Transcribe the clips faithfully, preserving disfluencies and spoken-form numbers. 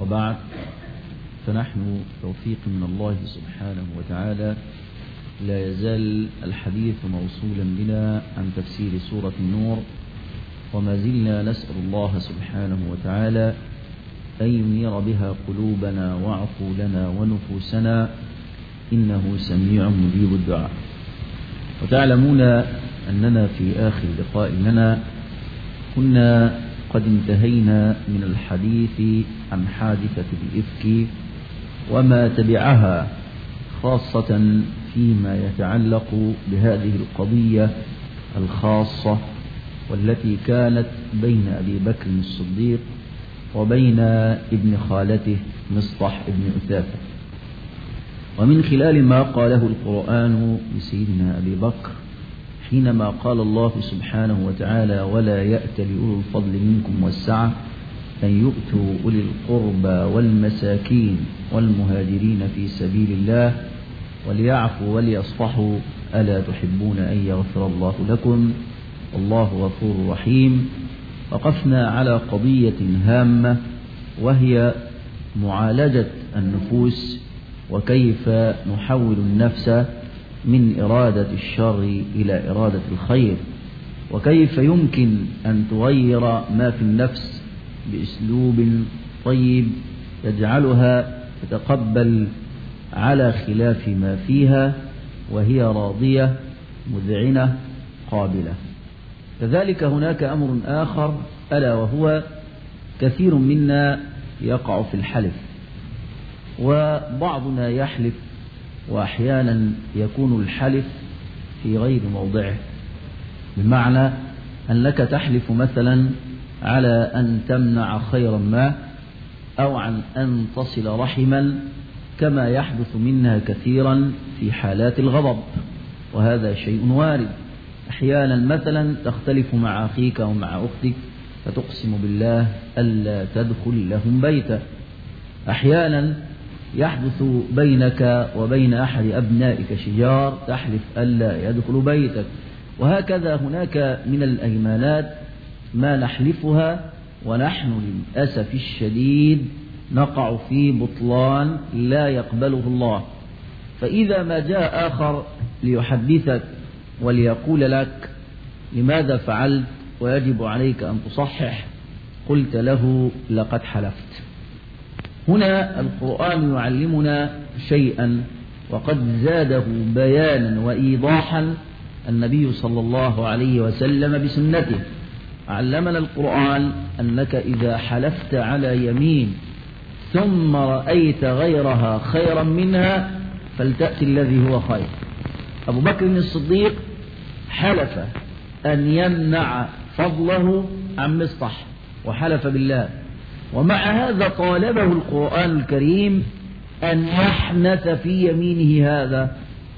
وبعد، فنحن توفيق من الله سبحانه وتعالى لا يزال الحديث موصولا بنا عن تفسير سورة النور، وما زلنا نسأل الله سبحانه وتعالى أن ينير بها قلوبنا وعقولنا ونفوسنا، إنه سميع مجيب الدعاء. وتعلمون أننا في آخر لقاء لنا كنا قد انتهينا من الحديث عن حادثة الإفك وما تبعها، خاصة فيما يتعلق بهذه القضية الخاصة والتي كانت بين أبي بكر الصديق وبين ابن خالته مصطح ابن أثاثة. ومن خلال ما قاله القرآن لسيدنا أبي بكر حينما قال الله سبحانه وتعالى: ولا يأت لأولو الفضل منكم والسعة أن يؤتوا أولي القربى والمساكين والمهاجرين في سبيل الله وليعفوا وليصفحوا ألا تحبون أن يغفر الله لكم والله غفور رحيم. وقفنا على قضية هامة وهي معالجة النفوس، وكيف نحول النفس من إرادة الشر إلى إرادة الخير، وكيف يمكن أن تغير ما في النفس بأسلوب طيب يجعلها تتقبل على خلاف ما فيها وهي راضية مذعنة قابلة. كذلك هناك أمر آخر، ألا وهو كثير منا يقع في الحلف، وبعضنا يحلف وأحيانا يكون الحلف في غير موضعه، بمعنى أنك تحلف مثلا على أن تمنع خيرا ما أو عن أن تصل رحما، كما يحدث منها كثيرا في حالات الغضب، وهذا شيء وارد. أحيانا مثلا تختلف مع أخيك أو مع أختك فتقسم بالله ألا تدخل لهم بيتا. أحيانا يحدث بينك وبين أحد أبنائك شجار تحلف ألا يدخل بيتك. وهكذا هناك من الأيمانات ما نحلفها ونحن للأسف الشديد نقع في بطلان لا يقبله الله. فإذا ما جاء آخر ليحدثك وليقول لك لماذا فعلت ويجب عليك أن تصحح، قلت له لقد حلفت. هنا القرآن يعلمنا شيئا وقد زاده بيانا وإيضاحا النبي صلى الله عليه وسلم بسنته. علمنا القرآن أنك إذا حلفت على يمين ثم رأيت غيرها خيرا منها فلتأتي الذي هو خير. أبو بكر الصديق حلف أن يمنع فضله عن مصطح وحلف بالله، ومع هذا طالبه القرآن الكريم أن يحنث في يمينه هذا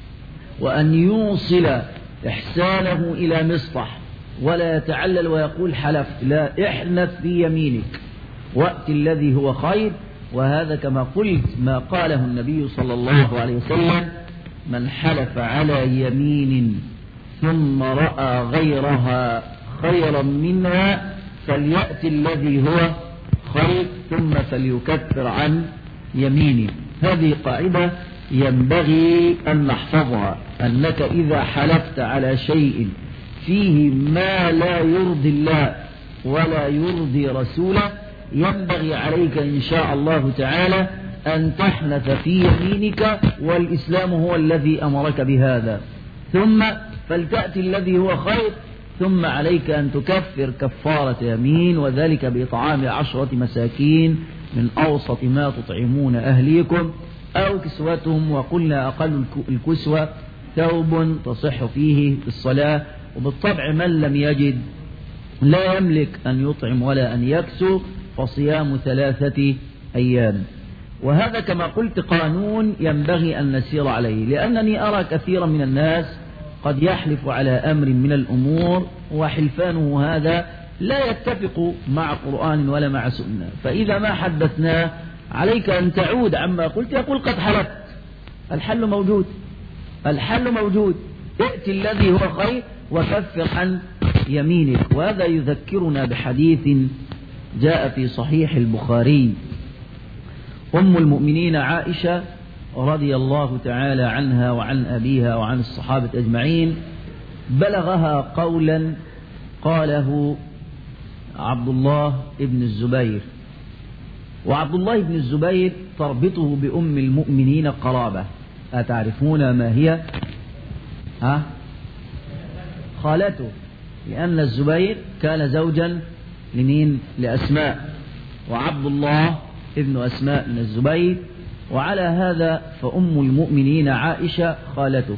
وأن يوصل إحسانه إلى مصطح، ولا يتعلل ويقول حلفت، لا، احنث في يمينك وأت الذي هو خير. وهذا كما قلت ما قاله النبي صلى الله عليه وسلم: من حلف على يمين ثم رأى غيرها خيرا منها فليأتي الذي هو خير ثم فليكفر عن يمينه. هذه قاعدة ينبغي أن نحفظها، أنك إذا حلفت على شيء فيه ما لا يرضي الله ولا يرضي رسوله ينبغي عليك إن شاء الله تعالى أن تحنث في يمينك، والإسلام هو الذي أمرك بهذا، ثم فلتأتي الذي هو خير، ثم عليك أن تكفر كفارة يمين، وذلك بإطعام عشرة مساكين من أوسط ما تطعمون أهليكم أو كسوتهم، وقلنا أقل الكسوة ثوب تصح فيه الصلاة. وبالطبع من لم يجد لا يملك أن يطعم ولا أن يكسو فصيام ثلاثة أيام. وهذا كما قلت قانون ينبغي أن نسير عليه، لأنني أرى كثيرا من الناس قد يحلف على أمر من الأمور وحلفانه هذا لا يتفق مع قرآن ولا مع سنة، فإذا ما حدثناه عليك أن تعود عما قلت، يقول قد حلفت. الحل موجود، الحل موجود، ائت الذي هو خير وكفر عن يمينك. وهذا يذكرنا بحديث جاء في صحيح البخاري أم المؤمنين عائشة رضي الله تعالى عنها وعن أبيها وعن الصحابة أجمعين بلغها قولا قاله عبد الله بن الزبير، وعبد الله بن الزبير تربطه بأم المؤمنين قرابة، أتعرفون ما هي؟ ها؟ خالته، لأن الزبير كان زوجا لمين؟ لأسماء، وعبد الله ابن أسماء من الزبير، وعلى هذا فأم المؤمنين عائشة خالته.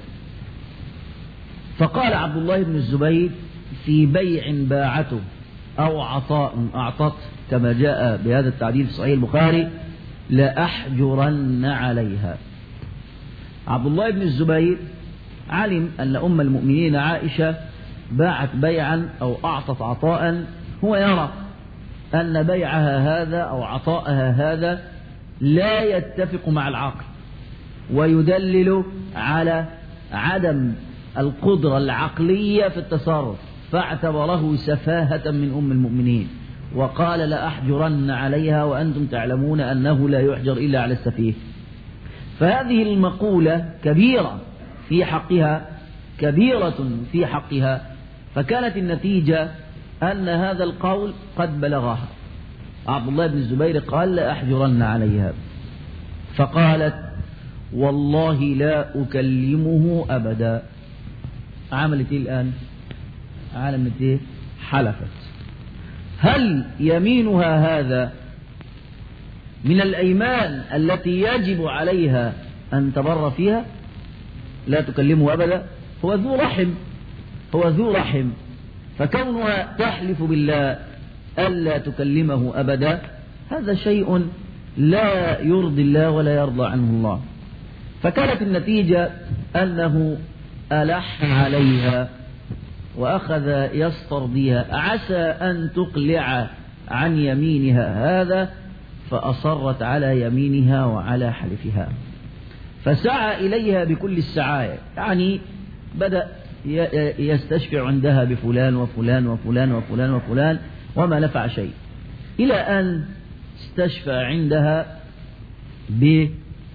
فقال عبد الله بن الزبير في بيع باعته أو عطاء أعطته كما جاء بهذا التعديل في صحيح البخاري: لأحجرن عليها. عبد الله بن الزبير علم أن أم المؤمنين عائشة باعت بيعا أو أعطت عطاء، هو يرى أن بيعها هذا أو عطاءها هذا لا يتفق مع العقل، ويدلل على عدم القدرة العقلية في التصرف، فاعتبره سفاهة من أم المؤمنين وقال: لأحجرن عليها، وأنتم تعلمون أنه لا يحجر إلا على السفيه. فهذه المقولة كبيرة في حقها، كبيرة في حقها، فكانت النتيجة أن هذا القول قد بلغها. عبد الله بن الزبير قال: لأحجرن عليها، فقالت: والله لا أكلمه أبدا. عملت إيه الآن؟ عملت إيه؟ حلفت. هل يمينها هذا من الأيمان التي يجب عليها أن تبر فيها؟ لا تكلمه أبدا، هو ذو رحم، هو ذو رحم، فكونها تحلف بالله ألا تكلمه أبدا هذا شيء لا يرضي الله ولا يرضى عنه الله. فكانت النتيجة أنه ألح عليها وأخذ يسترضيها، عسى أن تقلع عن يمينها هذا، فأصرت على يمينها وعلى حلفها، فسعى إليها بكل السعاية، يعني بدأ يستشفع عندها بفلان وفلان وفلان وفلان وفلان وما نفع شيء، إلى أن استشفى عندها ب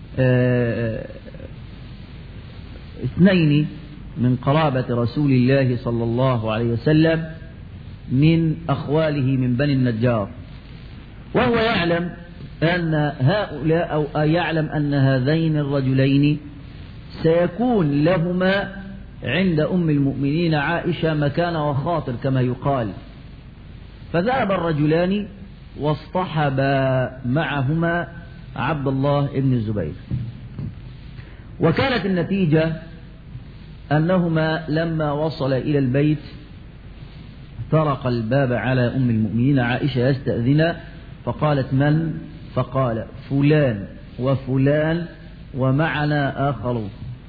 اثنين من قرابة رسول الله صلى الله عليه وسلم من أخواله من بني النجار، وهو يعلم أن هؤلاء أو يعلم أن هذين الرجلين سيكون لهما عند أم المؤمنين عائشة مكان وخاطر كما يقال. فذهب الرجلان واصطحبا معهما عبد الله بن الزبير، وكانت النتيجة أنهما لما وصل إلى البيت طرق الباب على أم المؤمنين عائشة يستأذن، فقالت: من؟ فقال: فلان وفلان ومعنا آخر،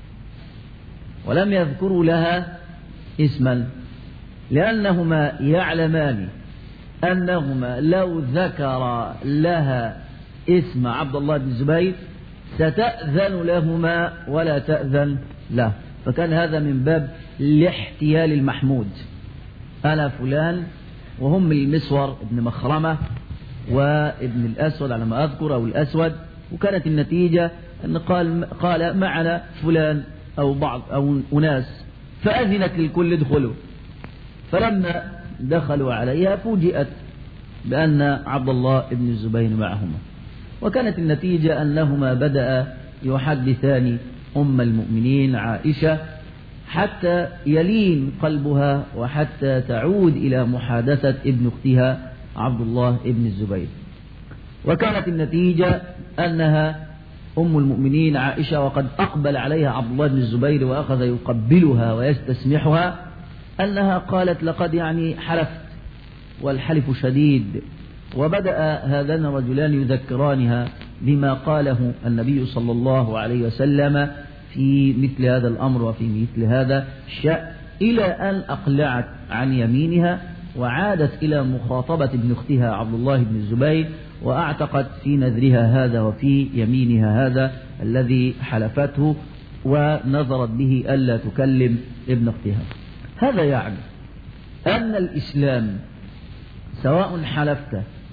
ولم يذكروا لها اسما، لأنهما يعلمان أنهما لو ذكر لها اسم عبد الله بن الزبير ستأذن لهما ولا تأذن له، فكان هذا من باب الاحتيال المحمود. أنا فلان وهم المسور ابن مخرمة وابن الأسود على ما أذكر أو الأسود، وكانت النتيجة أن قال, قال معنا فلان أو بعض أو أناس، فأذنت للكل ادخلوا. فلما دخلوا عليها فوجئت بأن عبد الله بن الزبير معهما، وكانت النتيجة أنهما بدأ يحدثان أم المؤمنين عائشة حتى يلين قلبها وحتى تعود إلى محادثة ابن أختها عبد الله بن الزبير. وكانت النتيجة أنها أم المؤمنين عائشة وقد أقبل عليها عبد الله بن الزبير وأخذ يقبلها ويستسمحها، أنها قالت: لقد يعني حلفت والحلف شديد. وبدأ هذان الرجلان يذكرانها بما قاله النبي صلى الله عليه وسلم في مثل هذا الأمر وفي مثل هذا الشأن، إلى أن أقلعت عن يمينها وعادت إلى مخاطبة ابن أختها عبد الله بن الزبير، وأعتقت في نذرها هذا وفي يمينها هذا الذي حلفته، ونظرت به ألا تكلم ابن أختها. هذا يعني أن الإسلام سواء حلفت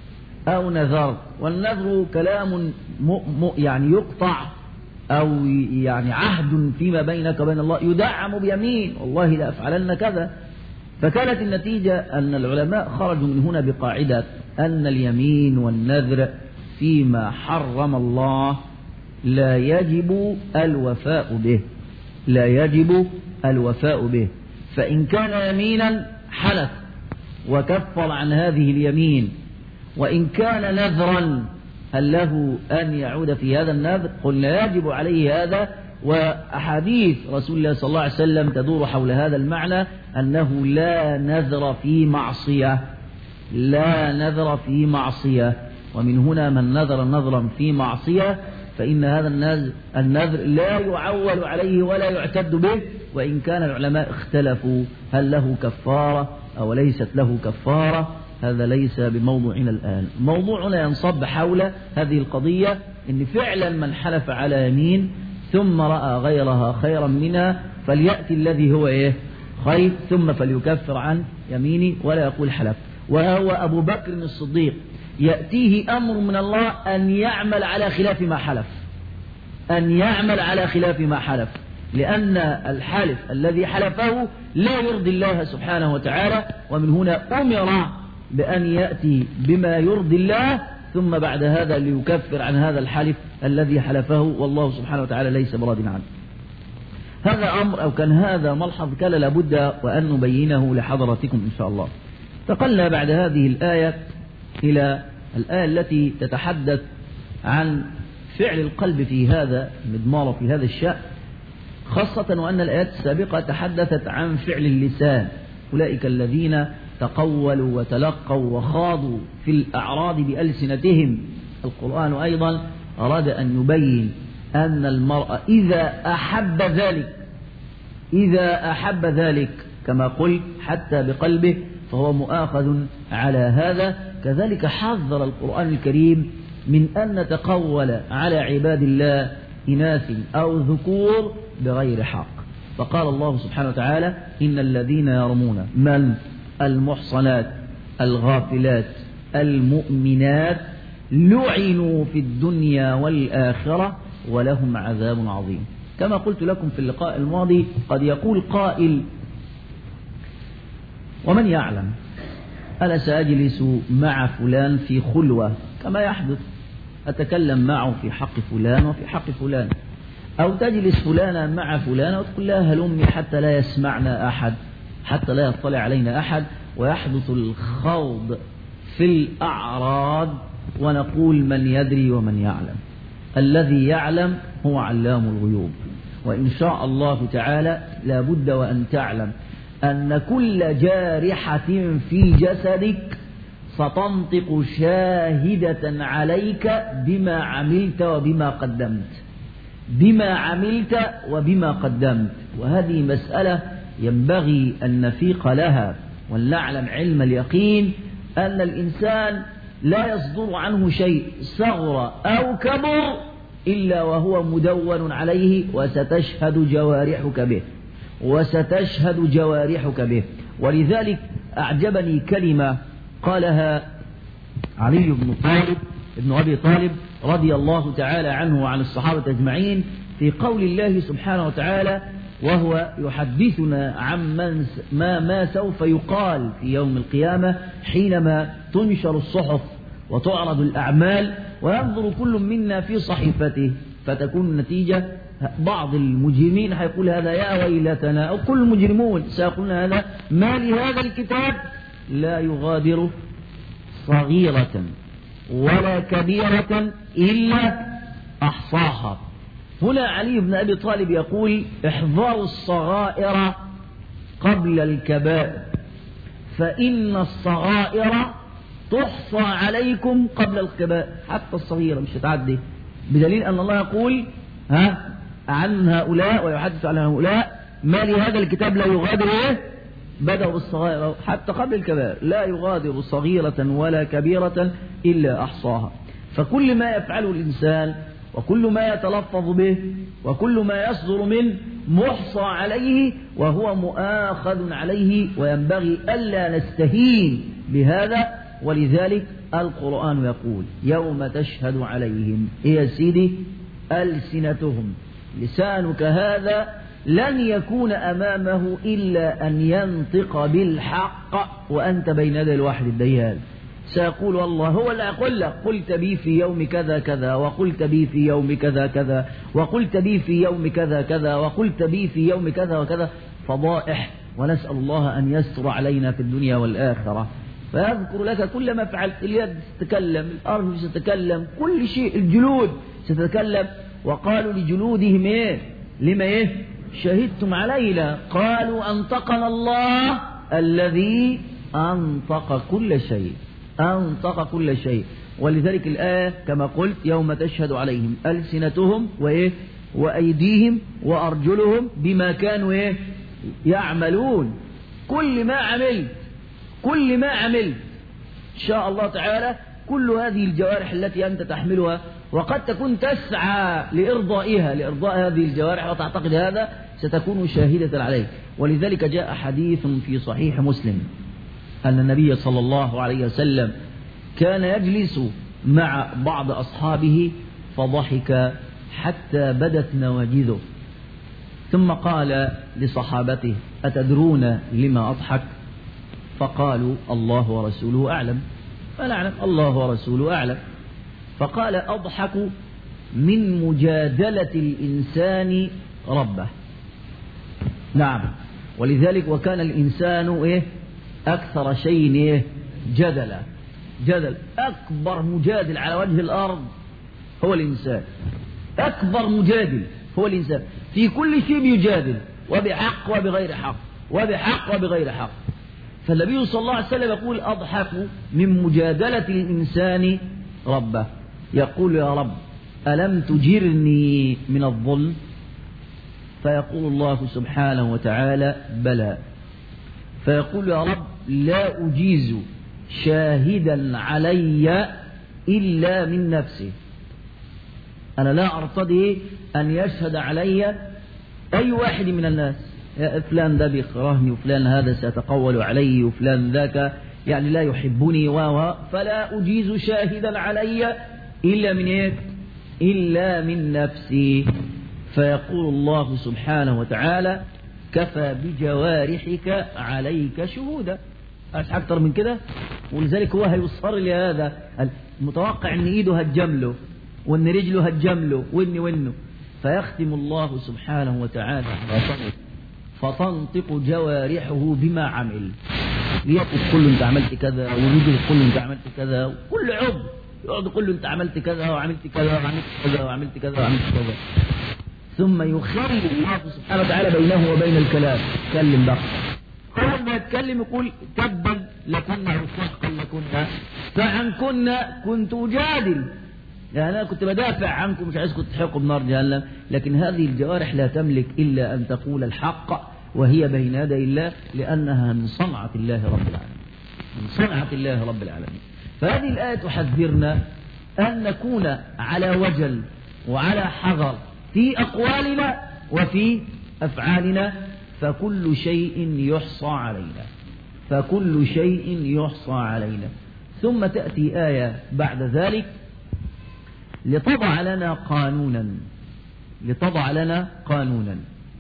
أو نذر. والنذر كلام م م يعني يقطع أو يعني عهد فيما بينك وبين الله يدعم بيمين والله لا أفعلن كذا. فكانت النتيجة أن العلماء خرجوا من هنا بقاعدة أن اليمين والنذر فيما حرم الله لا يجب الوفاء به، لا يجب الوفاء به. فإن كان يمينا حلف وكفر عن هذه اليمين، وإن كان نذرا هل له أن يعود في هذا النذر؟ قلنا يجب عليه هذا. وأحاديث رسول الله صلى الله عليه وسلم تدور حول هذا المعنى أنه لا نذر في معصية، لا نذر في معصية. ومن هنا من نذر نذرا في معصية فإن هذا النذر لا يعول عليه ولا يعتد به. وإن كان العلماء اختلفوا هل له كفارة أو ليست له كفارة، هذا ليس بموضوعنا الآن. موضوعنا ينصب حول هذه القضية، إن فعلا من حلف على يمين ثم رأى غيرها خيرا منها فليأتي الذي هو إيه خير ثم فليكفر عن يمينه ولا يقول حلف. وهو أبو بكر الصديق يأتيه أمر من الله أن يعمل على خلاف ما حلف، أن يعمل على خلاف ما حلف، لأن الحلف الذي حلفه لا يرضي الله سبحانه وتعالى. ومن هنا أمر بأن يأتي بما يرضي الله ثم بعد هذا ليكفر عن هذا الحلف الذي حلفه والله سبحانه وتعالى ليس براض عنه. هذا أمر أو كان هذا ملحظ كان لابد وأن نبينه لحضراتكم إن شاء الله. انتقلنا بعد هذه الآية إلى الآية التي تتحدث عن فعل القلب في هذا المضمار في هذا الشأن، خاصة وأن الآيات السابقة تحدثت عن فعل اللسان. أولئك الذين تقولوا وتلقوا وخاضوا في الأعراض بألسنتهم. القرآن أيضا أراد أن يبين أن المرء إذا أحب ذلك إذا أحب ذلك كما قلت حتى بقلبه فهو مؤاخذ على هذا. كذلك حذر القرآن الكريم من أن نتقول على عباد الله إناث أو ذكور بغير حق. فقال الله سبحانه وتعالى إن الذين يرمون من المحصنات الغافلات المؤمنات لعنوا في الدنيا والآخرة ولهم عذاب عظيم. كما قلت لكم في اللقاء الماضي قد يقول قائل ومن يعلم أنا سأجلس مع فلان في خلوة كما يحدث، أتكلم معه في حق فلان وفي حق فلان، أو تجلس فلانا مع فلان وتقول لها هلمي حتى لا يسمعنا أحد، حتى لا يطلع علينا أحد، ويحدث الخوض في الأعراض ونقول من يدري ومن يعلم. الذي يعلم هو علام الغيوب. وإن شاء الله تعالى لابد وأن تعلم أن كل جارحة في جسدك ستنطق شاهدة عليك بما عملت وبما قدمت، بما عملت وبما قدمت. وهذه مسألة ينبغي أن نفيق لها ونعلم علم اليقين أن الإنسان لا يصدر عنه شيء صغر أو كبر إلا وهو مدون عليه وستشهد جوارحك به وستشهد جوارحك به. ولذلك أعجبني كلمة قالها علي بن طالب ابن أبي طالب رضي الله تعالى عنه وعن الصحابة أجمعين في قول الله سبحانه وتعالى وهو يحدثنا عن من ما, ما سوف يقال في يوم القيامة حينما تنشر الصحف وتعرض الأعمال وينظر كل منا في صحيفته، فتكون النتيجة بعض المجرمين هيقول هذا يا ويلتنا، أو كل المجرمون سيقولون هذا ما لهذا الكتاب لا يغادر صغيرة ولا كبيرة إلا أحصاها. هنا علي بن أبي طالب يقول احذروا الصغائر قبل الكبائر فإن الصغائر تحصى عليكم قبل الكبائر. حتى الصغيرة مش هتعدي، بدليل أن الله يقول ها عن هؤلاء ويحدث عن هؤلاء ما لهذا الكتاب لا يغادر ايه بدأوا بالصغائر حتى قبل الكبائر لا يغادر صغيرة ولا كبيرة إلا أحصاها. فكل ما يفعله الإنسان وكل ما يتلفظ به وكل ما يصدر منه محصى عليه وهو مؤاخذ عليه، وينبغي ألا نستهين بهذا. ولذلك القرآن يقول يوم تشهد عليهم إيه يا سيدي؟ ألسنتهم، لسانك هذا لن يكون أمامه إلا أن ينطق بالحق وأنت بين يدي الواحد الديان. سيقول والله هو اللي أقول لك قلت بي في يوم كذا كذا، وقلت بي في يوم كذا كذا، وقلت بي في يوم كذا كذا، وقلت بي في يوم كذا وكذا. فضائح، ونسأل الله أن يستر علينا في الدنيا والآخرة. فيذكر لك كل ما فعلت، اليد ستتكلم، الأرجل ستتكلم، كل شيء، الجلود ستتكلم. وقالوا لجلودهم إيه؟ لما إيه؟ شهدتم علينا؟ قالوا أنطقنا الله الذي أنطق كل شيء، أنطق كل شيء. ولذلك الآية كما قلت يوم تشهد عليهم ألسنتهم وإيه؟ وأيديهم وأرجلهم بما كانوا إيه؟ يعملون. كل ما عملت، كل ما عملت إن شاء الله تعالى، كل هذه الجوارح التي أنت تحملها وقد تكون تسعى لإرضائها، لإرضاء هذه الجوارح، وتعتقد هذا ستكون شاهدة عليه. ولذلك جاء حديث في صحيح مسلم أن النبي صلى الله عليه وسلم كان يجلس مع بعض أصحابه فضحك حتى بدت نواجذه، ثم قال لصحابته أتدرون لما أضحك؟ فقالوا الله ورسوله أعلم. فنعلم الله ورسوله أعلم. فقال أضحك من مجادلة الإنسان ربه. نعم، ولذلك وكان الإنسان إيه؟ أكثر شيء إيه؟ جدلا. جدل، أكبر مجادل على وجه الأرض هو الإنسان، أكبر مجادل هو الإنسان، في كل شيء بيجادل، وبحق وبغير حق، وبحق وبغير حق. فالنبي صلى الله عليه وسلم يقول أضحك من مجادلة الإنسان ربه. يقول يا رب ألم تجرني من الظلم؟ فيقول الله سبحانه وتعالى بلى. فيقول يا رب لا أجيز شاهدا علي إلا من نفسي، أنا لا أرتضي أن يشهد علي أي واحد من الناس، يا فلان ده بيكرهني، وفلان هذا سيتقول علي، وفلان ذاك يعني لا يحبني، و فلا أجيز شاهدا علي إلا من إيه؟ إلا من نفسي. فيقول الله سبحانه وتعالى كفى بجوارحك عليك شهودا. أكثر من كده؟ ولذلك هو هيصر لهذا، المتوقع أن إيده هتجمله، وأن رجله هتجمله، وإن وإنه. فيختم الله سبحانه وتعالى فتنطق جوارحه بما عمل، ليقول كل انت عملت كذا، ورجل كل انت عملت كذا، وكل عضو يقعد يقول له انت عملت كذا وعملت كذا وعملت كذا وعملت كذا وعملت كذا. ثم يخلي الله سبحانه وتعالى بينه وبين الكلام. تكلم بقى، أول ما يتكلم يقول تبا لكنا وصحقا لكنا فعن كنا كنت أجادل، يعني أنا كنت بدافع عنكم، مش عايزكم تحقوا بنار جهنم. لكن هذه الجوارح لا تملك إلا أن تقول الحق، وهي بين يدي الله، لأنها من صنعة الله رب العالمين، من صنعة الله رب العالمين. فهذه الآية تحذرنا أن نكون على وجل وعلى حذر في أقوالنا وفي أفعالنا، فكل شيء يحصى علينا، فكل شيء يحصى علينا. ثم تأتي آية بعد ذلك لتضع لنا قانونا، لتضع لنا قانونا.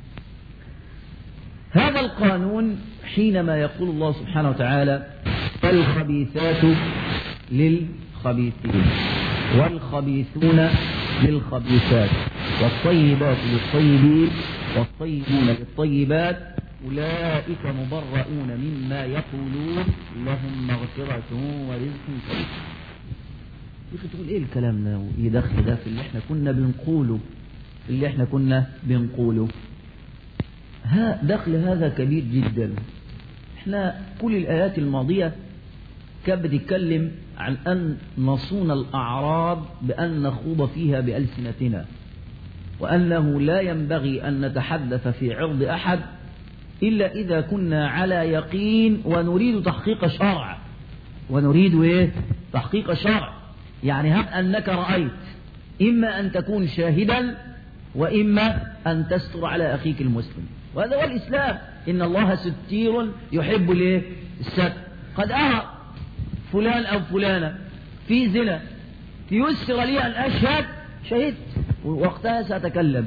هذا القانون حينما يقول الله سبحانه وتعالى الخبيثات للخبيثين والخبيثون للخبيثات والطيبات للطيبين والطيبون للطيبات أولئك مبرؤون مما يقولون لهم مغفرة ورزق كريم. يخي تقول ايه الكلام ده يدخل ده في اللي احنا كنا بنقوله، في اللي احنا كنا بنقوله ها دخل هذا كبير جدا. احنا كل الآيات الماضية كانت بتتكلم عن أن نصون الأعراض بأن نخوض فيها بألسنتنا، وأنه لا ينبغي أن نتحدث في عرض أحد إلا إذا كنا على يقين ونريد تحقيق شرع، ونريد إيه؟ تحقيق شرع. يعني هب أنك رأيت، إما أن تكون شاهدا وإما أن تستر على أخيك المسلم، وهذا هو الإسلام. إن الله ستير يحب الستر. قد أرى فلان أو فلانة في زنا تيسر لي أن أشهد شهدت وقتها سأتكلم.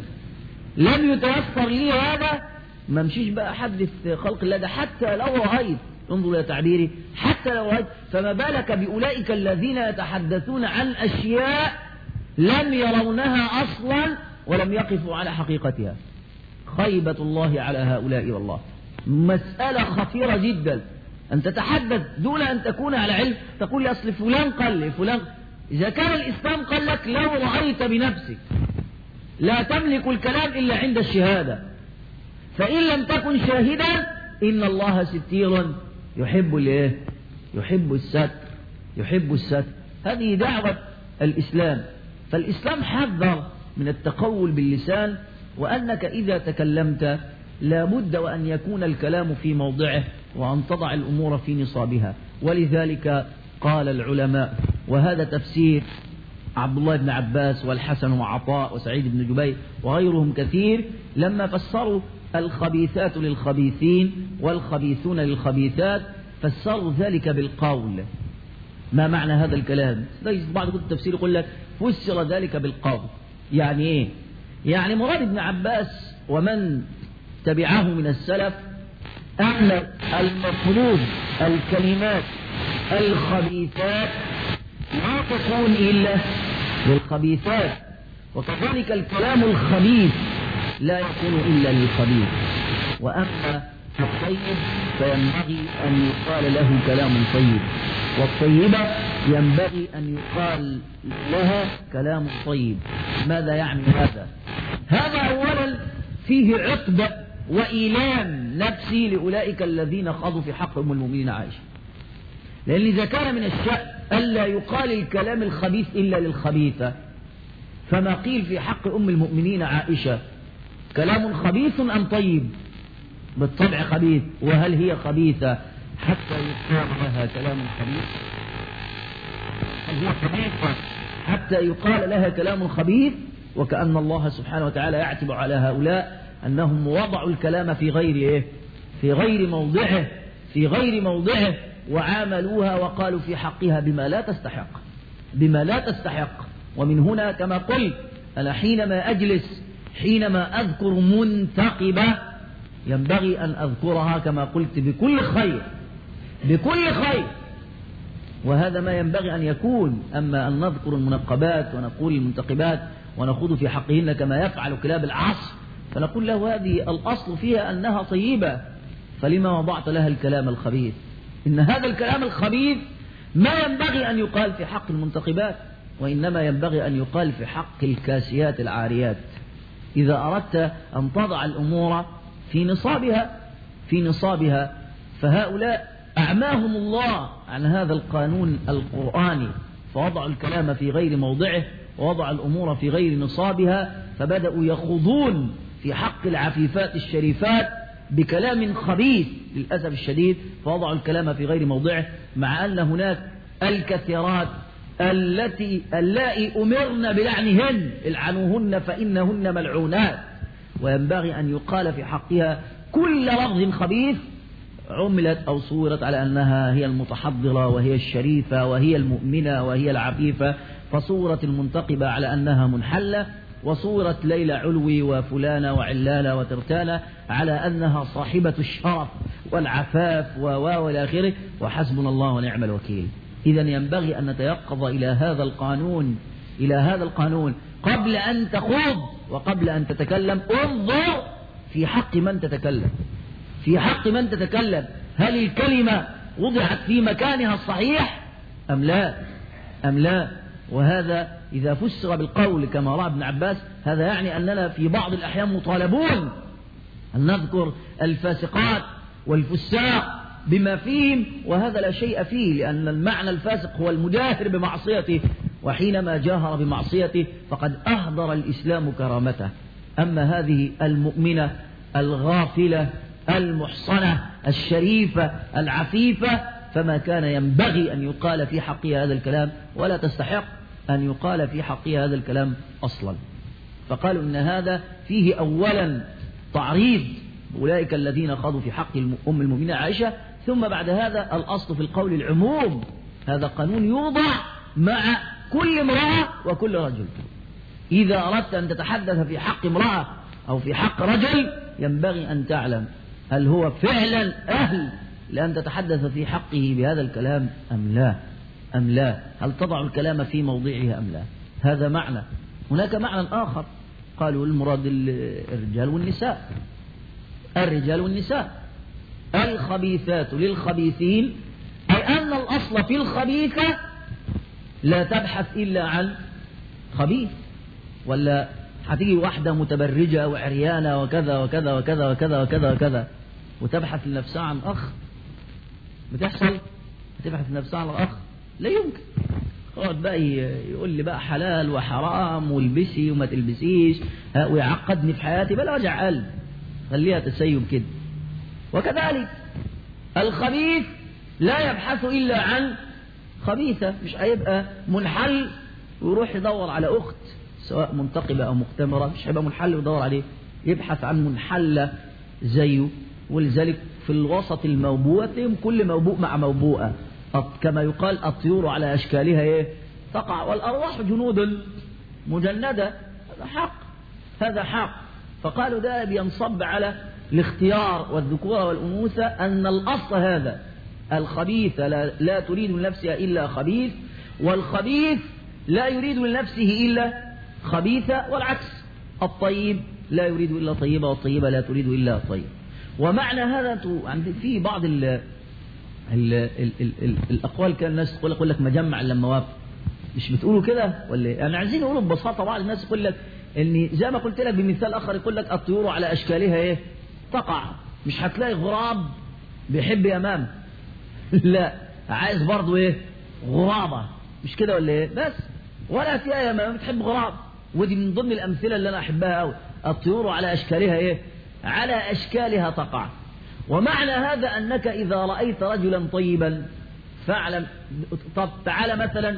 لم يتوفر لي هذا ما مشيش بقى أحدث خلق الله ده حتى لو رأيت. انظر إلى تعبيري حتى لو رأيت، فما بالك بأولئك الذين يتحدثون عن أشياء لم يرونها أصلا ولم يقفوا على حقيقتها. خيبة الله على هؤلاء والله. مسألة خطيرة جدا أن تتحدث دون أن تكون على علم. تقول لي أصل فلان قال لي فلان. إذا كان الإسلام قال لك لو رأيت بنفسك لا تملك الكلام إلا عند الشهادة، فإن لم تكن شاهدا إن الله ستير يحب الايه؟ يحب الستر، يحب الستر. هذه دعوة الإسلام. فالإسلام حذر من التقول باللسان، وأنك إذا تكلمت لا بد وأن يكون الكلام في موضعه وأن تضع الأمور في نصابها. ولذلك قال العلماء، وهذا تفسير عبد الله بن عباس والحسن وعطاء وسعيد بن جبير وغيرهم كثير، لما فسروا الخبيثات للخبيثين والخبيثون للخبيثات فسروا ذلك بالقول. ما معنى هذا الكلام؟ بعض كتب التفسير يقول لك فسر ذلك بالقول. يعني ايه؟ يعني مراد ابن عباس ومن تبعه من السلف أن المفروض الكلمات الخبيثات لا تكون إلا للخبيثات، وكذلك الكلام الخبيث لا يكون إلا للخبيث. وأما الطيب فينبغي أن يقال له كلام طيب، والطيبة ينبغي أن يقال لها كلام طيب. ماذا يعني هذا؟ هذا أولا فيه عقدة وإيلام نفسي لأولئك الذين خاضوا في حق أم المؤمنين عائشة، لأن إذا كان من الشأن ألا يقال الكلام الخبيث إلا للخبيثة، فما قيل في حق أم المؤمنين عائشة كلام خبيث أم طيب؟ بالطبع خبيث. وهل هي خبيثة حتى يقال لها كلام خبيث؟ هل هي خبيثة حتى يقال لها كلام خبيث؟ وكأن الله سبحانه وتعالى يعتب على هؤلاء أنهم وضعوا الكلام في غير إيه؟ في غير موضعه، في غير موضعه، وعاملوها وقالوا في حقها بما لا تستحق، بما لا تستحق. ومن هنا كما قلت أنا حينما أجلس حينما أذكر منتقبة ينبغي أن أذكرها كما قلت بكل خير، بكل خير، وهذا ما ينبغي أن يكون. أما أن نذكر المنقبات ونقول المنتقبات ونخوض في حقهن كما يفعل كلاب العصر، فنقول له هذه الأصل فيها أنها طيبة، فلما وضعت لها الكلام الخبيث؟ إن هذا الكلام الخبيث ما ينبغي أن يقال في حق المنتقبات، وإنما ينبغي أن يقال في حق الكاسيات العاريات. إذا أردت أن تضع الأمور في نصابها، في نصابها، فهؤلاء أعماهم الله عن هذا القانون القرآني، فوضعوا الكلام في غير موضعه ووضع الأمور في غير نصابها، فبدأوا يخوضون في حق العفيفات الشريفات بكلام خبيث للأسف الشديد، فوضعوا الكلام في غير موضعه، مع أن هناك الكثيرات التي اللائي أمرن بلعنهن العنوهن فإنهن ملعونات، وينبغي أن يقال في حقها كل لفظ خبيث عملت أو صورت على أنها هي المتحضرة وهي الشريفة وهي المؤمنة وهي العفيفة، فصورة المنتقبة على أنها منحلة، وصورة ليلى علوي وفلانة وعلالة وترتانة على أنها صاحبة الشرف والعفاف والى آخره، وحسبنا الله ونعم الوكيل. إذن ينبغي أن نتيقظ إلى هذا القانون، إلى هذا القانون قبل أن تخوض وقبل أن تتكلم. انظر في حق من تتكلم، في حق من تتكلم، هل الكلمة وضعت في مكانها الصحيح أم لا أم لا؟ وهذا إذا فسر بالقول كما رأى ابن عباس، هذا يعني أننا في بعض الأحيان مطالبون أن نذكر الفاسقات والفساق بما فيهم، وهذا لا شيء فيه، لأن المعنى الفاسق هو المجاهر بمعصيته، وحينما جاهر بمعصيته فقد أهدر الإسلام كرامته. أما هذه المؤمنة الغافلة المحصنة الشريفة العفيفة فما كان ينبغي أن يقال في حقها هذا الكلام، ولا تستحق أن يقال في حقها هذا الكلام أصلا. فقالوا إن هذا فيه أولا تعريض أولئك الذين خاضوا في حق أم المؤمنين عائشة، ثم بعد هذا الأصل في القول العموم، هذا قانون يوضع مع كل امرأة وكل رجل. إذا أردت أن تتحدث في حق امرأة أو في حق رجل ينبغي أن تعلم هل هو فعلا أهل لأن تتحدث في حقه بهذا الكلام أم لا أم لا، هل تضع الكلام في موضعه أم لا. هذا معنى. هناك معنى آخر قالوا المراد الرجال والنساء، الرجال والنساء، الخبيثات للخبيثين، أي أن الأصل في الخبيثة لا تبحث إلا عن خبيث. ولا هتيجي واحدة متبرجة وعريانة وكذا وكذا وكذا وكذا وكذا وكذا وتبحث لنفسها عن أخ؟ بتحصل؟ هتبحث لنفسها عن أخ؟ لا يمكن. خلاص بقى يقول لي بقى حلال وحرام والبسي وما تلبسيش ويعقدني في حياتي، بلا وجع قلب، خليها تسيب كده. وكذلك الخبيث لا يبحث إلا عن خبيثة، مش هيبقى منحل ويروح يدور على أخت سواء منتقبة أو مختمرة، مش هيبقى منحل ويدور عليه، يبحث عن منحلة زيه. ولذلك في الوسط الموبوء كل موبوء مع موبوءة، كما يقال الطيور على أشكالها إيه تقع والأرواح جنود مجندة. هذا حق، هذا حق. فقالوا ده بينصب على الاختيار والذكورة والأنوثة، أن الأصل هذا الخبيثة لا, لا تريد لنفسها إلا خبيث، والخبيث لا يريد لنفسه إلا خبيثة، والعكس الطيب لا يريد إلا طيبة والطيبة لا تريد إلا طيب. ومعنى هذا في بعض ال ال ال ال ال الأقوال كان الناس تقول لك, يقول لك مجمع لما وافق، مش بتقولوا كده ولا ايه؟ يعني عايزين نقولوا ببساطة. بعض الناس يقول لك ان زي ما قلت لك بمثال آخر، يقول لك الطيور على أشكالها ايه تقع، مش هتلاقي غراب بيحب يمام لا، عايز برضو ايه غرابة، مش كده ولا ايه؟ بس ولا تلاقي يمام بتحب غراب. ودي من ضمن الأمثلة اللي أنا أحبها أوي، الطيور على أشكالها ايه على أشكالها تقع. ومعنى هذا أنك إذا رأيت رجلا طيبا فاعلم. طب تعالى مثلا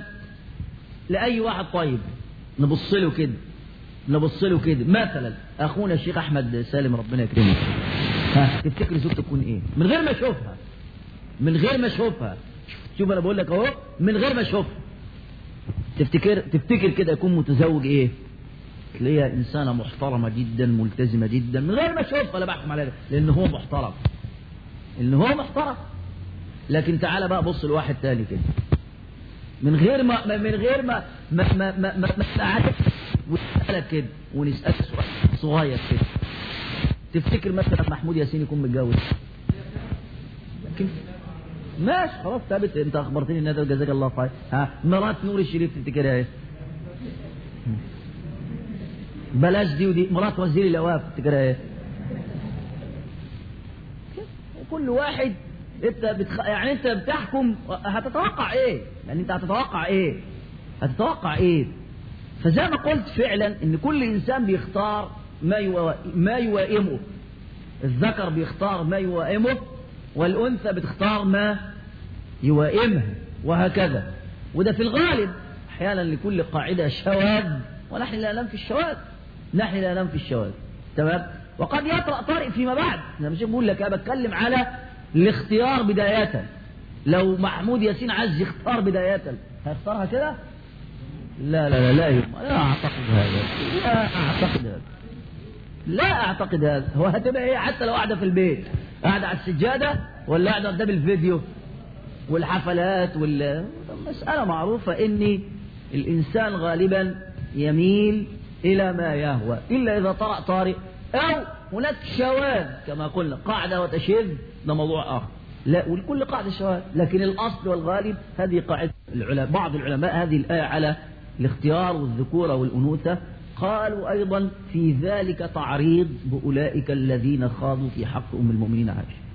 لأي واحد طيب نبص له كده، نبص له كده مثلا أخونا الشيخ أحمد سالم ربنا يكرمه، ها تفتكر زوجته تكون إيه من غير ما أشوفها؟ من غير ما أشوفها، شوف أنا بقول لك أهو، من غير ما أشوفها تفتكر تفتكر كده يكون متزوج إيه؟ تلاقيها إنسانة محترمة جدا ملتزمة جدا من غير ما أشوفها. لا بحكم عليها لأن هو محترم، إن هو محترم. لكن تعالى بقى بص لواحد تاني كده من غير ما من غير ما ما ما ما ما ما ونسألك كده ونسألك سؤال صغير كده، تفتكر مثلا محمود ياسين يكون متجوز؟ لكن ماشي خلاص ثابت، انت اخبرتني ان هذا جزاك الله خير. ها مرات نور الشريف تفتكرها ايه؟ بلاش دي ودي، مرات وزير الاوقاف تفتكرها ايه؟ وكل واحد انت بتخ... يعني انت بتحكم هتتوقع ايه؟ يعني انت هتتوقع ايه؟ هتتوقع ايه؟ فزي ما قلت فعلا ان كل انسان بيختار ما يو... ما يوائمه. الذكر بيختار ما يوائمه والانثى بتختار ما يوائمها وهكذا. وده في الغالب. احيانا لكل قاعده شواذ ونحن لا ننفي الشواذ، نحن لا ننفي الشواذ. تمام؟ وقد يطرأ طارئ فيما بعد. انا مش بقول لك انا بتكلم على الاختيار بداية. لو محمود ياسين عايز يختار بداية هيختارها كده؟ لا لا لا لا لا اعتقد هذا، لا اعتقد هذا، لا اعتقد هذا. هو هتبقى ايه حتى لو قاعده في البيت، قاعده على السجاده ولا قاعده قدام الفيديو والحفلات وال مسألة معروفة ان الانسان غالبا يميل الى ما يهوى الا اذا طرأ طارئ او هناك شواذ كما قلنا، قاعده وتشذ ده موضوع اخر. لا، ولكل قاعده شواذ، لكن الاصل والغالب هذه قاعده العلماء. بعض العلماء هذه الايه على الاختيار والذكوره والانوثه قالوا ايضا في ذلك تعريض باولئك الذين خاضوا في حق ام المؤمنين عائشه.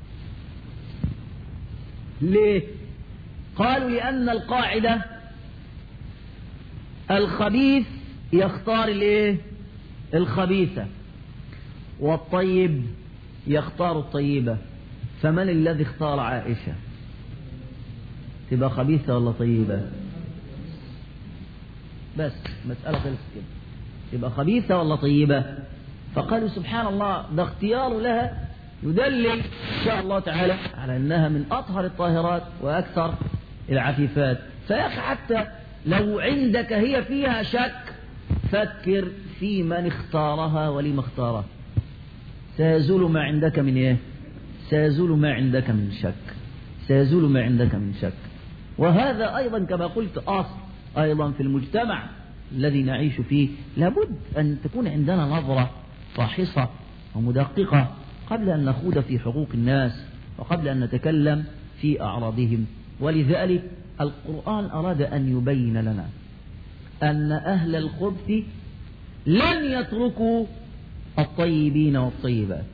ليه؟ قالوا لان القاعده الخبيث يختار الايه؟ الخبيثه، والطيب يختار الطيبة. فمن الذي اختار عائشة؟ تبقى خبيثة ولا طيبة؟ بس مسألة خلص كده، تبقى خبيثة ولا طيبة؟ فقالوا سبحان الله ده اختيار لها يدلل إن شاء الله تعالى على أنها من أطهر الطاهرات وأكثر العفيفات. فيا أخي حتى لو عندك هي فيها شك فكر في من اختارها ولما اختارها. سيزول ما عندك من ايه؟ سيزول ما عندك من شك، سيزول ما عندك من شك. وهذا أيضا كما قلت أصل أيضا في المجتمع الذي نعيش فيه. لابد أن تكون عندنا نظرة فاحصة ومدققة قبل أن نخوض في حقوق الناس وقبل أن نتكلم في أعراضهم. ولذلك القرآن أراد أن يبين لنا أن أهل الخبث لن يتركوا الطيبين والطيبات.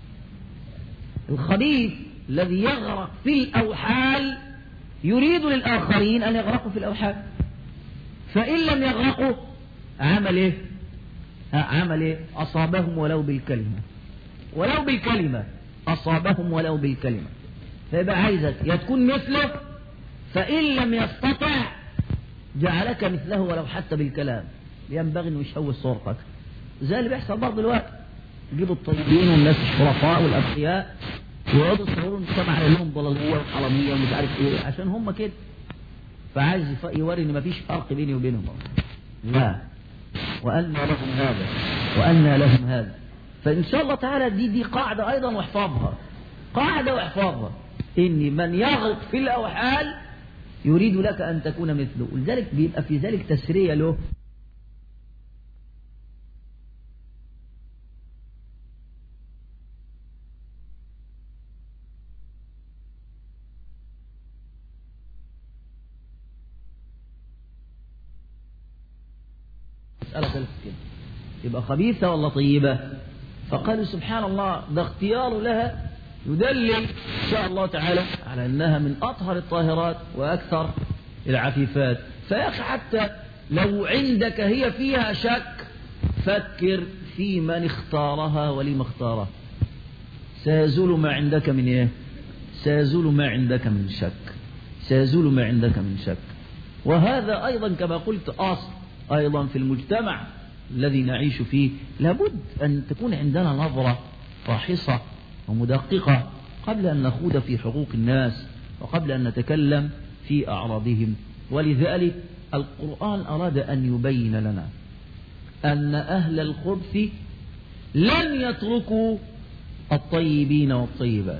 الخبيث الذي يغرق في الأوحال يريد للآخرين أن يغرقوا في الأوحال، فإن لم يغرقوا عمل إيه؟ عمل إيه؟ أصابهم ولو بالكلمة، ولو بالكلمة أصابهم ولو بالكلمة. فيبقى عايزك يا تكون مثله، فإن لم يستطع جعلك مثله ولو حتى بالكلام. ينبغي أنه يشوه صورتك زي اللي بيحصل برضه دلوقتي. يجيبوا الطيبين والناس الشرفاء والأبقياء ويقعدوا يصوروا المجتمع على لهم ضلالية وحرامية ومش عارف إيه عشان هم كده، فعايز يوري إن مفيش فرق بيني وبينهم. لا، وأن لهم هذا وأن لهم هذا. فإن شاء الله تعالى دي دي قاعدة أيضا واحفظها، قاعدة واحفظها، إن من يغرق في الأوحال يريد لك أن تكون مثله. ولذلك بيبقى في ذلك تسرية له. مسألة ثالثة كده يبقى خبيثة ولا طيبة؟ فقالوا سبحان الله ده اختيار لها يدلل إن شاء الله تعالى على أنها من أطهر الطاهرات وأكثر العفيفات. فيا أخي حتى لو عندك هي فيها شك فكر في من اختارها ولما اختارها. سيزول ما عندك من إيه؟ سيزول ما عندك من شك، سيزول ما عندك من شك. وهذا أيضا كما قلت أصل أيضا في المجتمع الذي نعيش فيه. لابد أن تكون عندنا نظرة فاحصة ومدققة قبل أن نخوض في حقوق الناس وقبل أن نتكلم في أعراضهم. ولذلك القرآن أراد أن يبين لنا أن أهل الخبث لن يتركوا الطيبين والطيبات.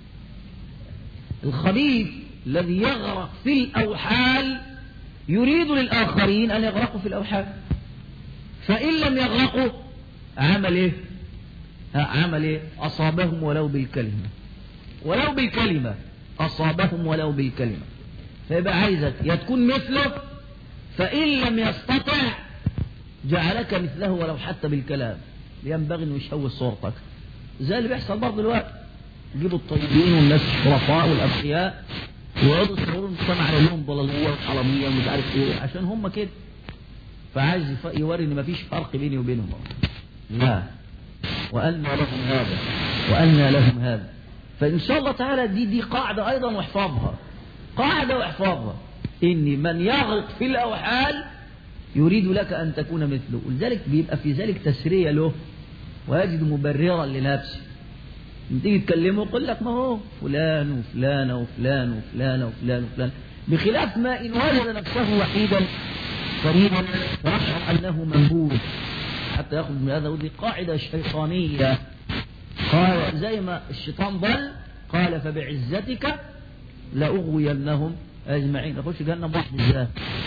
الخبيث الذي يغرق في الأوحال يريد للآخرين أن يغرقوا في الأوحال، فإن لم يغرقوا عمل إيه؟ عمل إيه؟ أصابهم ولو بالكلمة، ولو بالكلمة أصابهم ولو بالكلمة. فيبقى عايزك يا تكون مثله، فإن لم يستطع جعلك مثله ولو حتى بالكلام. ينبغي أنه يشوه صورتك زي اللي بيحصل برضه دلوقتي. يجيبوا الطيبين والناس الشرفاء والأبقياء ويقعدوا يصوروا المجتمع على لهم ضلالية وحرامية ومش عارف إيه عشان هم كده، فعايز يوري إن مفيش فرق بيني وبينهم. لا، وأن لهم هذا وأن لهم هذا. فإن شاء الله تعالى دي دي قاعدة أيضا واحفظها، قاعدة واحفظها، إن من يغرق في الأوحال يريد لك أن تكون مثله. ولذلك بيبقى في ذلك تسرية له ويجد مبررا لنفسه. تيجي تكلمه يقول لك ما هو فلان وفلان وفلان وفلان وفلان وفلان، بخلاف ما إن وجد نفسه وحيدا فريدا رشع أنه منبوذ حتى يأخذ من هذا. ودي قاعدة شيطانية. قال زي ما الشيطان ضل قال فبعزتك لأغوينهم أجمعين. أخش جهنم واحد ازاي؟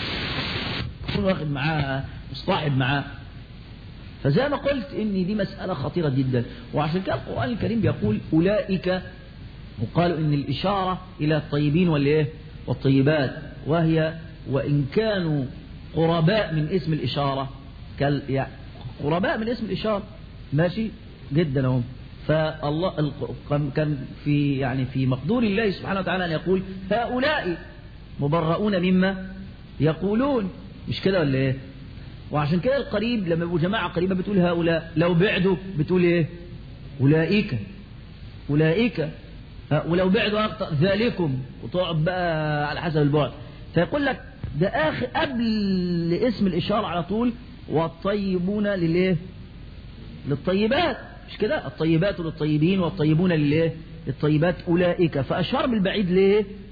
كل واخد معاه مصطحب معاه. فزي ما قلت إن دي مسألة خطيرة جدا. وعشان كده القرآن الكريم بيقول أولئك، وقالوا إن الإشارة إلى الطيبين والإيه والطيبات، وهي وإن كانوا قرباء من اسم الإشارة كال يعني قرباء من اسم الإشارة ماشي جدا هم. فالله كان في يعني في مقدور الله سبحانه وتعالى أن يقول هؤلاء مبرؤون مما يقولون، مش كده ولا إيه؟ وعشان كده القريب لما يبقوا جماعة قريبة بتقول هؤلاء، لو بعدوا بتقول إيه؟ أولئك أولئك. ولو بعدوا أكثر ذلكم، وتقعد بقى على حسب البعد. فيقول لك ده آخر قبل اسم الإشارة على طول والطيبون للإيه؟ للطيبات، مش كده؟ الطيبات للطيبين والطيبون للإيه؟ للطيبات أولئك. فأشار بالبعيد ليه؟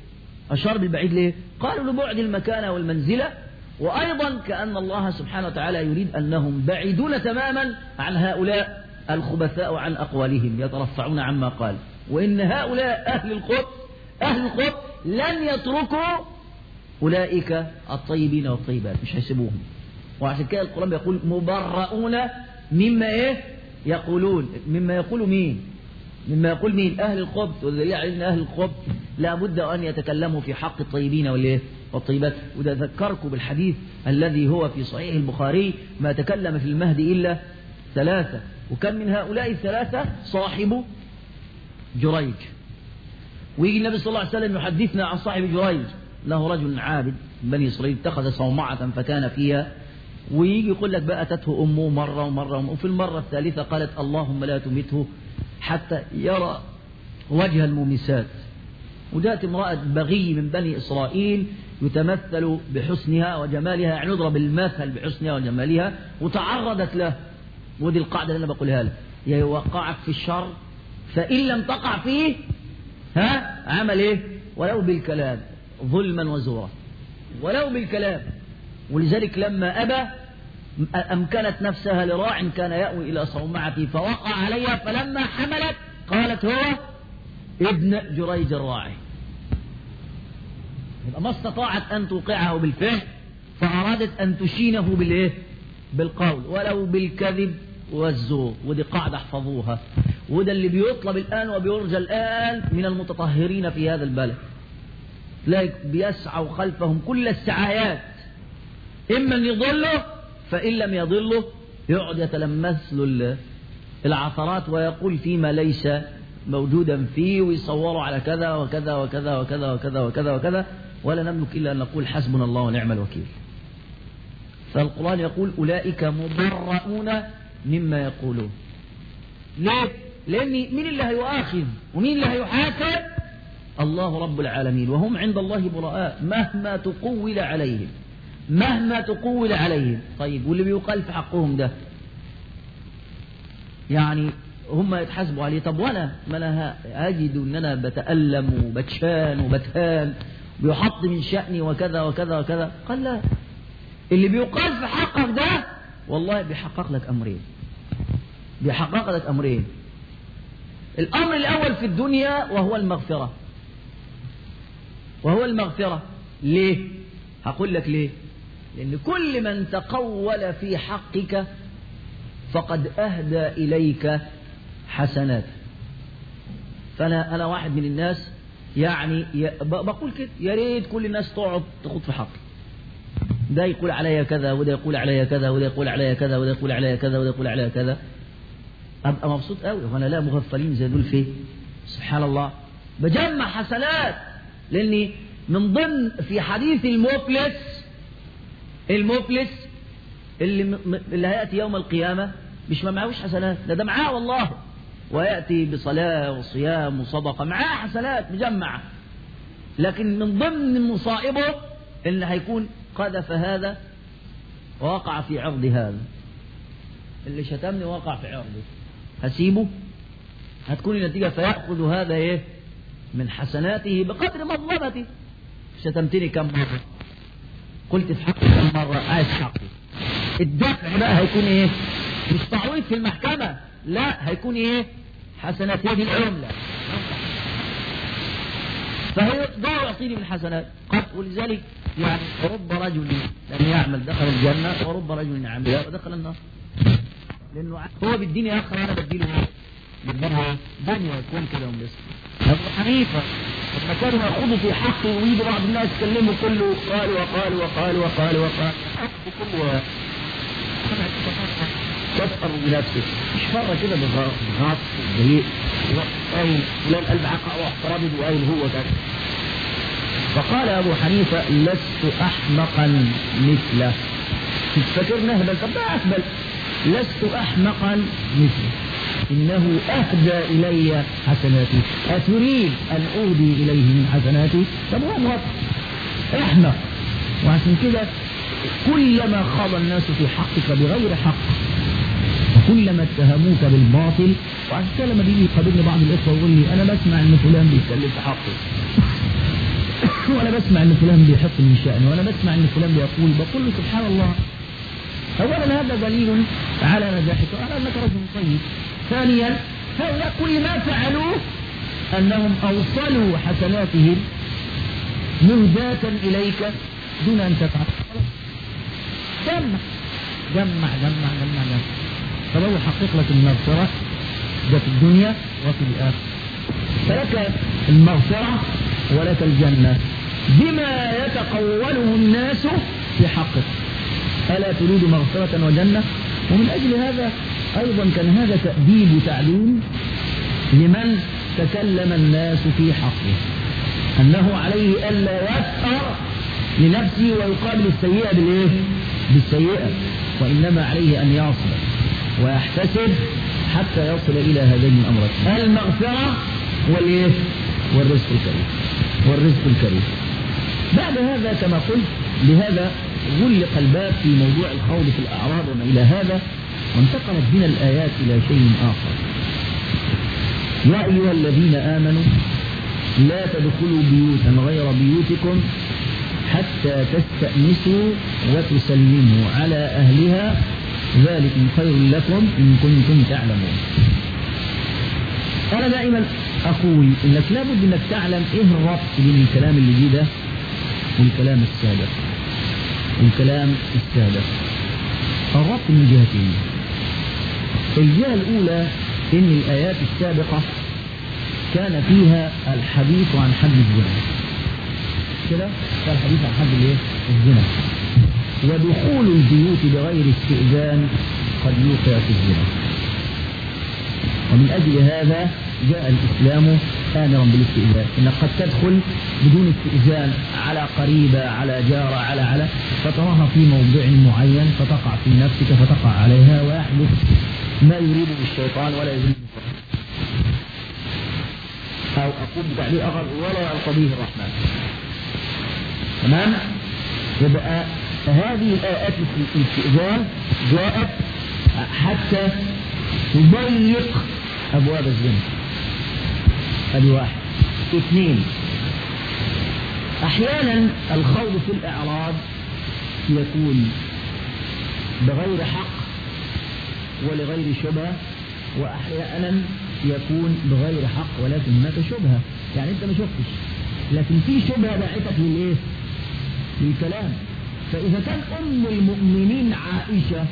أشار بالبعيد ليه؟ قالوا لبعد المكانة والمنزلة، وأيضا كأن الله سبحانه وتعالى يريد أنهم بعيدون تماما عن هؤلاء الخبثاء وعن أقوالهم، يترفعون عما قال. وإن هؤلاء أهل القدس أهل القدس لن يتركوا أولئك الطيبين والطيبات، مش هيسيبوهم. وعشان كده القرآن بيقول مبرؤون مما إيه يقولون. مما يقول مين؟ مما يقول مين؟ أهل القدس. والدليل على أن أهل القدس لا بد أن يتكلموا في حق الطيبين والإيه والطيبات. وده ذكركم بالحديث الذي هو في صحيح البخاري: ما تكلم في المهد إلا ثلاثة، وكان من هؤلاء الثلاثة صاحب جريج. ويجي النبي صلى الله عليه وسلم يحدثنا عن صاحب جريج: له رجل عابد من بني إسرائيل اتخذ صومعة فكان فيها. ويجي يقول لك بقى أتته أمه مرة ومرة ومرة، وفي المرة الثالثة قالت: اللهم لا تمته حتى يرى وجه المومسات. وجاءت امرأة بغي من بني إسرائيل يتمثل بحسنها وجمالها، يعني نضرب المثل بحسنها وجمالها، وتعرضت له. ودي القاعدة اللي أنا بقولها لك: يوقعك في الشر فإن لم تقع فيه ها عمل إيه؟ ولو بالكلام، ظلما وزورا، ولو بالكلام. ولذلك لما أبى أمكنت نفسها لراع كان يأوي إلى صومعته فوقع عليها، فلما حملت قالت: هو ابن جريج الراعي. يبقى ما استطاعت أن توقعه بالفعل، فأرادت أن تشينه بالإيه؟ بالقول، ولو بالكذب والزور. ودي قاعدة احفظوها، وده اللي بيطلب الآن وبيرجى الآن من المتطهرين في هذا البلد. تلاقي بيسعوا خلفهم كل السعايات، إما أن يضلوا، فإن لم يضلوا يقعد يتلمس له العثرات ويقول فيما ليس موجودا فيه، ويصوروا على كذا وكذا وكذا وكذا وكذا وكذا وكذا. ولا نملك إلا أن نقول حسبنا الله ونعم الوكيل. فالقرآن يقول: أولئك مبرؤون مما يقولون. ليه؟ لأن مين اللي هيؤاخذ ومين اللي هيحاسب؟ الله رب العالمين، وهم عند الله براء مهما تقول عليهم، مهما تقول عليهم. طيب واللي بيقال في حقهم ده يعني هم يتحاسبوا عليه. طب وانا ما انا اجد ان انا بتألم وبتشان وبتهان بيحط من شأني وكذا وكذا وكذا. قال لا، اللي بيقال في حقك ده والله بيحقق لك امرين، بيحقق لك امرين. الامر الاول في الدنيا وهو المغفرة، وهو المغفرة. ليه؟ هقول لك ليه. لأن كل من تقول في حقك فقد أهدى إليك حسنات. فأنا أنا واحد من الناس يعني بقول كده: يا ريت كل الناس تقعد تخوض في حقي. ده يقول عليا كذا، وده يقول عليا كذا، وده يقول عليا كذا، وده يقول عليا كذا، وده يقول عليا كذا. أبقى مبسوط قوي، وأنا لا مغفلين زي دول فيه. سبحان الله، بجمع حسنات. لأني من ضمن في حديث المفلس، المفلس اللي اللي هيأتي يوم القيامة مش ما معهوش حسنات، ده ده معاه والله، ويأتي بصلاة وصيام وصدقة، معاه حسنات مجمعة، لكن من ضمن مصائبه اللي هيكون قذف هذا ووقع في عرض هذا، اللي شتمني وقع في عرضه، هسيبه؟ هتكون النتيجة فيأخذ هذا ايه من حسناته بقدر مظلمتي. شتمتني كم مرة، قلت في حقي كم مرة، عايز حقي. الدفع بقى هيكون ايه؟ مش تعويض في المحكمة، لا، هيكون ايه؟ حسنات هذه العملة، فهي ده يعطيني من حسنات. ولذلك يعني رب رجل لم يعمل دخل الجنة، ورب رجل عمل ودخل النار، لأنه هو بالدنيا آخر، أنا بديله بالدنيا دنيا يكون كده ومسك. أبو حنيفة لما كانوا يأخذوا في حقه ويجي بعض الناس يتكلموا كله قال وقال وقال وقال وقال كله تسأل بنفسه، مش فرة كده بغاص وبهيء وقايل فلان قلب عقا واحترابد وقايل هو كده. فقال أبو حنيفة: لست أحمقا مثله. تفكر نهبل؟ طب ده أهبل. لست أحمقا مثله، إنه أهدى إلي حسناتي، أتريد أن أهدي إليه من حسناتي؟ طب هو موقف أحمق. وعشان كده كلما خاض الناس في حقك بغير حق، وكلما اتهموك بالباطل. وعشان كده لما بيجي يقابلني بعض الإخوة ويقول لي: أنا بسمع إن فلان بيتكلم في حقه وأنا بسمع إن فلان بيحط من شأنه، وأنا بسمع إن فلان بيقول، بقول له سبحان الله. أولا هذا دليل على نجاحك وعلى أنك رجل طيب. ثانيا هؤلاء كل ما فعلوه أنهم أوصلوا حسناتهم مهداة إليك دون أن تفعل. جمع جمع جمع جمع جمع فلو يحقق لك المغفرة ده في الدنيا وفي الآخرة، فلك المغفرة ولك الجنة بما يتقوله الناس في حقك. ألا تريد مغفرة وجنة؟ ومن أجل هذا أيضا كان هذا تأديب وتعليم لمن تكلم الناس في حقه، أنه عليه ألا يسأر لنفسه ويقابل السيئة بالإيه؟ بالسيئة، وإنما عليه أن يصبر ويحتسب حتى يصل إلى هذين الأمرين، المغفرة والإيه؟ والرزق الكريم والرزق الكريم. بعد هذا كما قلت لهذا غلق الباب في موضوع الخوض في الأعراض وما إلى هذا، وانتقلت بنا الآيات إلى شيء آخر. يا أيها الذين آمنوا لا تدخلوا بيوتا غير بيوتكم حتى تستأنسوا وتسلموا على أهلها ذلكم خير لكم إن كنتم تعلمون. أنا دائما أقول إنك لابد أنك تعلم إيه الربط بين الكلام اللي جه ده والكلام السابق. الكلام السابق الربط من جهتين. الجهة الأولى إن الآيات السابقة كان فيها الحديث عن حد الزنا، كده كان الحديث عن حد الايه؟ الزنا، ودخول البيوت بغير استئذان قد يوقع في الزنا. ومن أجل هذا جاء الإسلام آمرا بالاستئذان، إنك قد تدخل بدون استئذان على قريبة على جارة على على فتراها في موضع معين فتقع في نفسك فتقع عليها ويحدث ما يريده الشيطان ولا يريده أو أقول بتعليق آخر ولا يرتضيه الرحمن. تمام؟ يبقى هذه الآيات في الاستئذان جاءت حتى تضيق أبواب الزنا. هذه واحد. اثنين، أحيانا الخوض في الإعراض يكون بغير حق ولغير شبهة، وأحيانا يكون بغير حق ولكن هناك شبهة، يعني أنت ما شفتش لكن في شبهة داعتك للإيه؟ للكلام. فإذا كان أم المؤمنين عائشة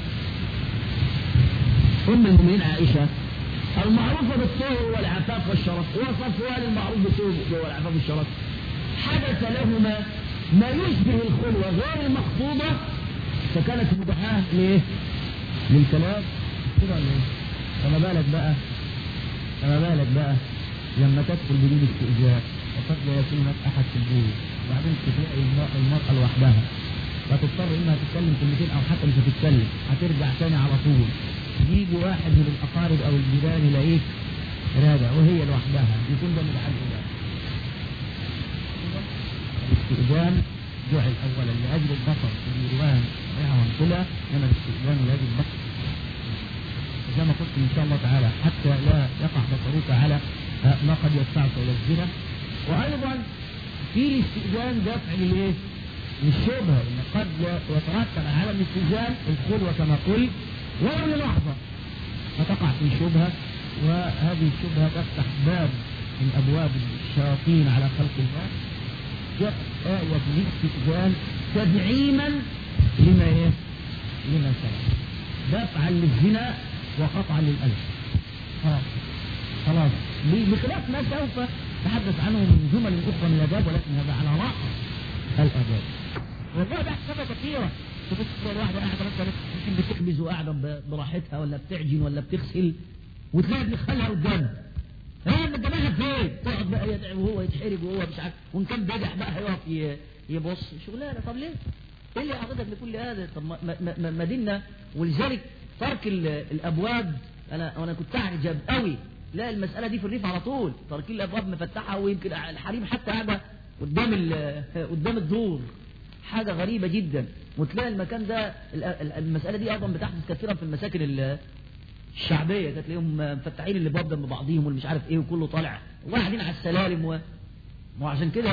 أم المؤمنين عائشة المعروفة بالطهر والعفاف والشرف، وصفوها للمعروف بالطهر والعفاف والشرف، حدث لهما ما يشبه الخلوة غير المقصودة فكانت مباحة ليه؟ للكلام كده ولا ايه؟ فما بالك بقى فما بالك بقى لما تدخل بدون استئذان وقد لا يكون هناك أحد في البيت، وبعدين تلاقي المرأة لوحدها فتضطر إنها تتكلم كلمتين أو حتى مش هتتكلم، هترجع تاني على طول، يجي واحد من الأقارب أو الجيران يلاقيك راجع وهي لوحدها، يكون ده من الحل ده. الاستئذان جعل أولا لأجل البصر في الرواية صحيحة وانقلها، إنما الاستئذان لأجل البصر زي ما قلت إن شاء الله تعالى حتى لا يقع بصرك على ما قد يدفعك إلى الزنا. وأيضا في الاستئذان دفع للإيه؟ للشبهة، إن قد يترتب على الاستئذان الخلوة كما قلت ولو للحظة فتقع في شبهة، وهذه الشبهة تفتح باب من أبواب الشياطين على خلق الله. جاء آية الاستئذان تدعيما لما إيه؟ لما سبق، دفعا للزنا وقطعا للألف. خلاص خلاص بخلاف ما سوف تحدث عنه من جمل أخرى من الآداب، ولكن هذا على رأس الآداب. والله ده حسابة كثيرة. تبص الواحدة قاعدة مثلا يمكن بتخبز وقاعدة براحتها ولا بتعجن ولا بتغسل وتلاقي بتخلها قدامها. ها من جماعة فين؟ تقعد بقى يدعي وهو يتحرج وهو مش عارف، وإن كان بدح بقى هيقف يبص شغلانة. طب ليه؟ إيه اللي عقدك لكل هذا؟ طب ما ما ما ديننا. ولذلك ترك الأبواب، أنا أنا كنت أعجب قوي لا المسألة دي في الريف على طول، تركين الأبواب مفتحة، ويمكن الحريم حتى قاعدة قدام قدام الدور، حاجة غريبة جدا. وتلاقي المكان ده المسألة دي أيضا بتحدث كثيرا في المساكن الشعبية، تلاقيهم مفتحين اللي باب جنب بعضيهم واللي مش عارف إيه وكله طالع وقاعدين على السلالم و... وعشان كده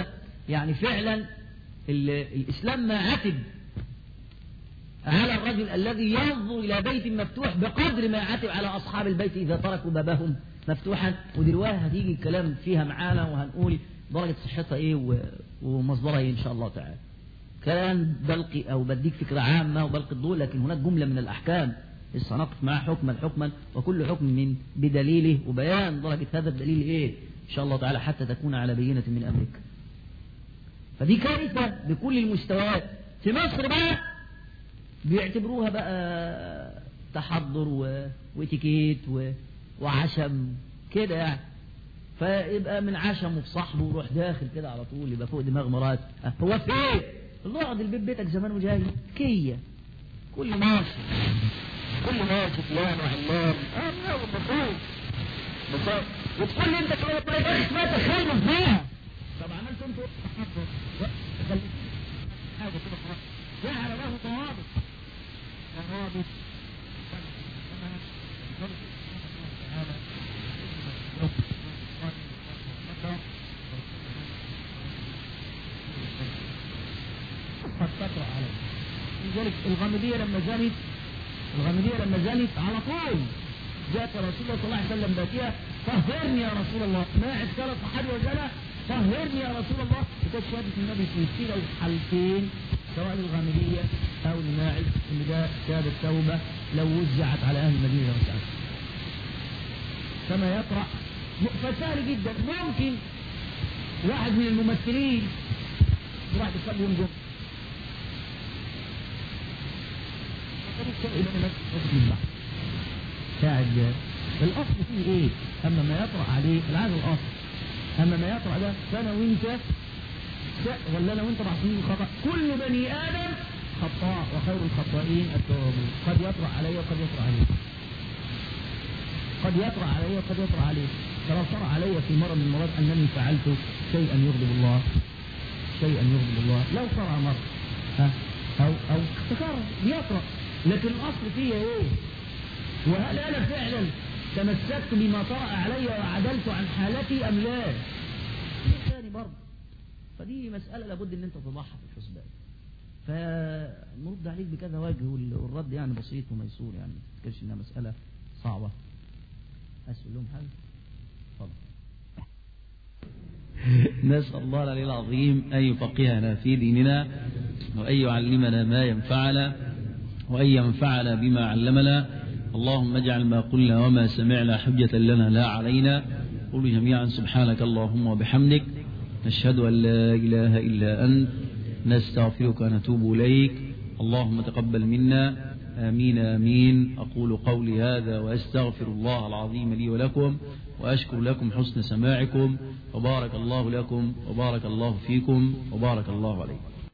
يعني فعلا الإسلام ما عتب على الرجل الذي ينظر إلى بيت مفتوح بقدر ما عتب على أصحاب البيت إذا تركوا بابهم مفتوحا. ودلوقتي هتيجي الكلام فيها معانا وهنقول درجة صحتها إيه ومصدرها إيه إن شاء الله تعالى. كلام بلقي أو بديك فكرة عامة وبلقي الضوء، لكن هناك جملة من الأحكام لسه نقف معها حكما حكما، وكل حكم من بدليله وبيان درجة هذا الدليل إيه إن شاء الله تعالى حتى تكون على بينة من أمرك. فدي كارثة بكل المستويات. في مصر بقى بيعتبروها بقى تحضر واتيكيت وعشم كده يعني، فيبقى من عشم في صاحبه ويروح داخل كده على طول يبقى فوق دماغ مرات. هو في ايه؟ اقعد البيت بيتك زمان وجاي كية كل ماشي كل ماشي فلان وعلان اه بخير بخير وتقول لي انت كده طريقة ما تخيلوا فيها. طب عملت انتوا تحضر حاجة كده خلاص جعل له ضوابط ضوابط قد تطرأ عليه. لذلك الغامدية لما زنت الغامدية لما زنت على طول جاءت رسول الله صلى الله عليه وسلم باكية طهرني يا رسول الله. ماعز ثلاث صحابي وزنى طهرني يا رسول الله. وكانت شهادة النبي في كلا الحالتين سواء للغامدية أو لماعز إن ده شهادة توبة لو وزعت على أهل المدينة وسعت. كما يقرأ فسهل جدا. ممكن واحد من الممثلين يروح يصلي يوم جمعة ساعد الأصل فيه إيه؟ أما ما يطرأ عليه العادة الأصل، أما ما يطرأ ده فأنا وإنت ولا أنا وإنت معصومين خطأ. كل بني آدم خطاء وخير الخطائين التوابون. قد يطرأ علي وقد يطرأ عليه قد يطرأ علي وقد يطرأ عليه. فلو طرأ علي في مرة من المرات أنني فعلت شيئا يغضب الله شيئا يغضب الله لو طرأ مرة ها أو أو تكرر بيطرأ، لكن الأصل فيه إيه؟ وهل أنا فعلا تمسكت بما طرأ علي وعدلت عن حالتي أم لا؟ شيء ثاني برضه. فدي مسألة لابد أن أنت تضعها في الحسبان. فنرد عليك بكذا وجه والرد يعني بسيط وميسور، يعني ما تفكرش إنها مسألة صعبة. أسأل لهم حاجة؟ تفضل. نسأل الله العلي العظيم أن يفقهنا في ديننا وأن يعلمنا ما ينفعنا وأن ينفعنا بما علمنا. اللهم اجعل ما قلنا وما سمعنا حجة لنا لا علينا. قولوا جميعا سبحانك اللهم وبحمدك نشهد أن لا إله إلا أنت نستغفرك ونتوب إليك. اللهم تقبل منا آمين آمين. أقول قولي هذا وأستغفر الله العظيم لي ولكم وأشكر لكم حسن سماعكم وبارك الله لكم وبارك الله فيكم وبارك الله عليكم.